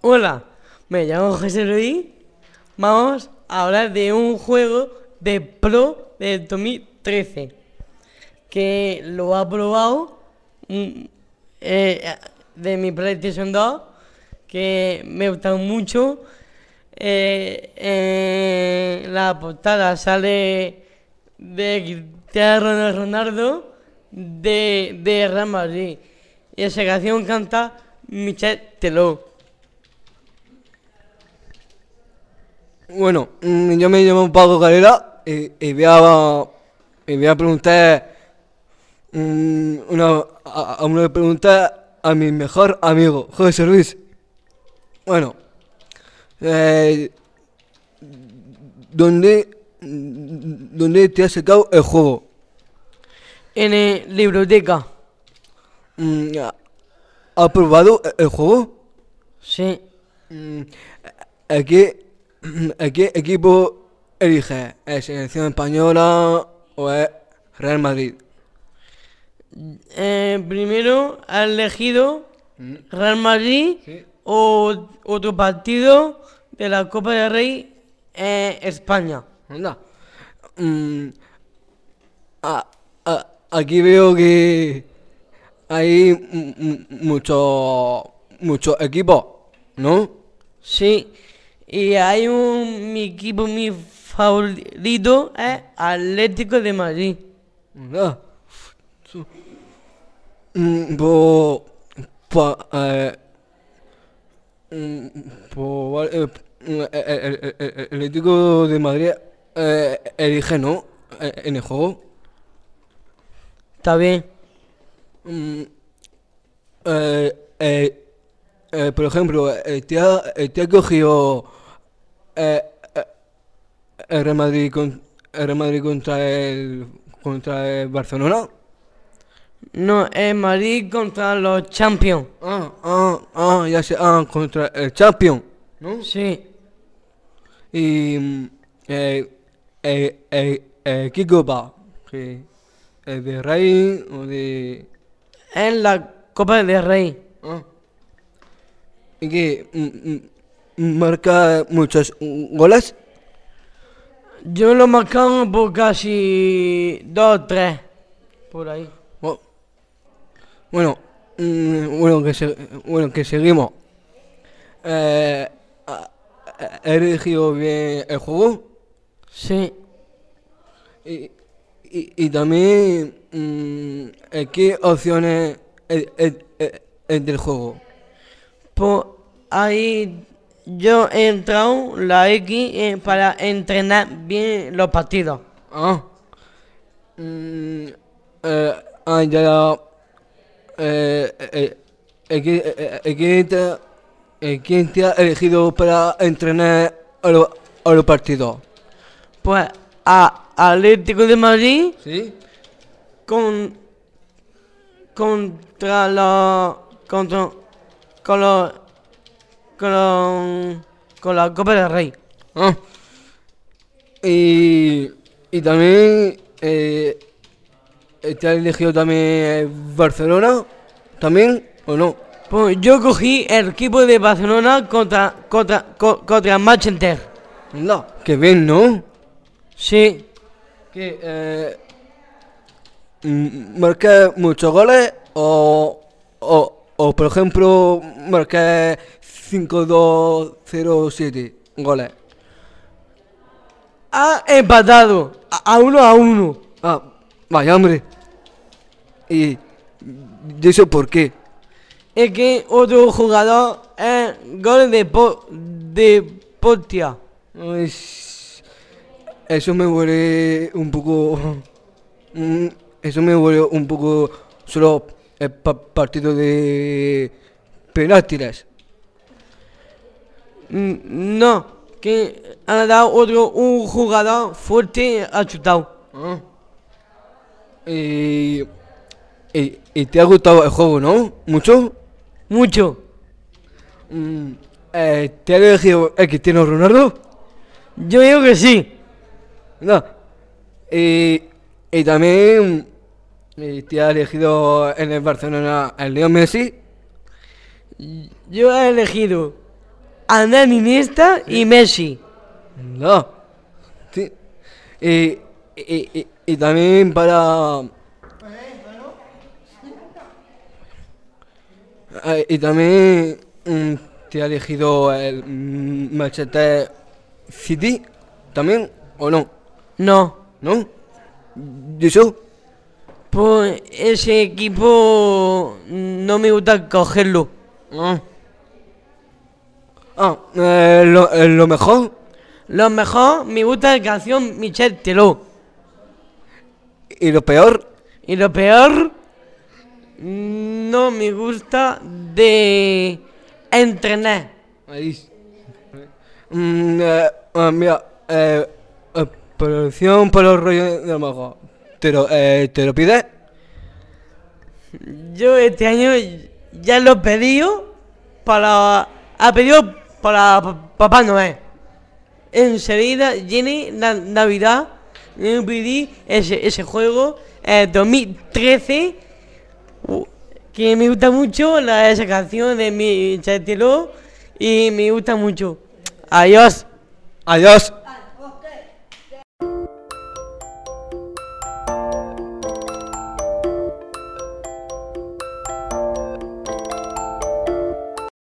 Hola, me llamo José Luis. Vamos a hablar de un juego de Pro del 2013 que lo ha probado de mi PlayStation 2, que me gusta mucho. En la portada sale de Cristiano Ronaldo de Real Madrid y esa canción canta Michel Teló. Bueno, yo me llamo Paco Carrera y voy a preguntar una pregunta a mi mejor amigo, José Luis. Bueno, eh, ¿dónde te has sacado el juego? En la biblioteca. ¿Ha ¿Has probado el juego? Sí. Mm, ¿A qué, a qué equipo eliges? ¿Es selección española o es Real Madrid? Primero ha elegido Mm, Real Madrid Sí. o otro partido de la Copa del Rey, España. Anda. Mm, Aquí veo que hay muchos equipos, ¿no? Sí. Y hay mi equipo, mi favorito es Atlético de Madrid. Anda. Su- Pues, pues, mm, pues, vale, el Atlético de Madrid elige, ¿no? En el juego. Está bien. Mm, eh, eh, por ejemplo, te ha cogido eh, eh, el Real Madrid contra el Barcelona. No, es Madrid contra los Champions. Ya sé, contra el Champion, ¿no? Sí. Y ¿qué copa? ¿Es de Rey o de...? Es la Copa del Rey. Ah, ¿Y qué? ¿Marca muchos goles? Yo lo marcamos por casi 2 o 3. Por ahí. Bu- Bueno, bueno, que seguimos. Eh, ¿He elegido bien el juego? Sí. Y, y también, ¿qué opciones es del juego? Pues ahí yo he entrado la X para entrenar bien los partidos. Ah, mm, eh, ya, ¿quién quién te ha elegido para entrenar a los partidos? Pues a Atlético de Madrid ¿Sí? con, contra los contra con los con la Copa del Rey. Ah, y también te ha elegido también Barcelona, ¿también o no? Pues yo cogí el equipo de Barcelona contra Manchester. No, qué bien, ¿no? Sí. Que marqué muchos goles o por ejemplo marqué 5-2-0-7 goles. Ha empatado a 1-1. Ah, vaya hombre. ¿Y eso por qué? Es que otro jugador es gol de Portia. Ay, eso me huele un poco. mm, Eso me huele un poco solo el partido de penaltis. No, que ha dado un jugador fuerte, ha chutado. Ah. Y, y te ha gustado el juego, ¿no? ¿Mucho? Mucho. Mm, ¿Te ha elegido el Cristiano Ronaldo? Yo digo que sí. No. Y, y también te ha elegido en el Barcelona el Leo Messi. Yo he elegido Andrés Iniesta y Messi. No. Sí. Y también para... y también te ha elegido el Manchester City, ¿también o no? No, ¿No? ¿Y eso? pues ese equipo no me gusta cogerlo. Ah. Lo mejor. Lo mejor me gusta la canción Michel Teló. Y lo peor. Y lo peor, no me gusta de entrenar. Ahí. Mira, producción por los rollos de lo mejor. ¿Te lo pides? Yo este año ya lo he pedido ha pedido para Papá Noel. Enseguida viene la Navidad, yo pedí ese juego 2013, que me gusta mucho esa canción de mi Chatelo y me gusta mucho. Adiós. Adiós.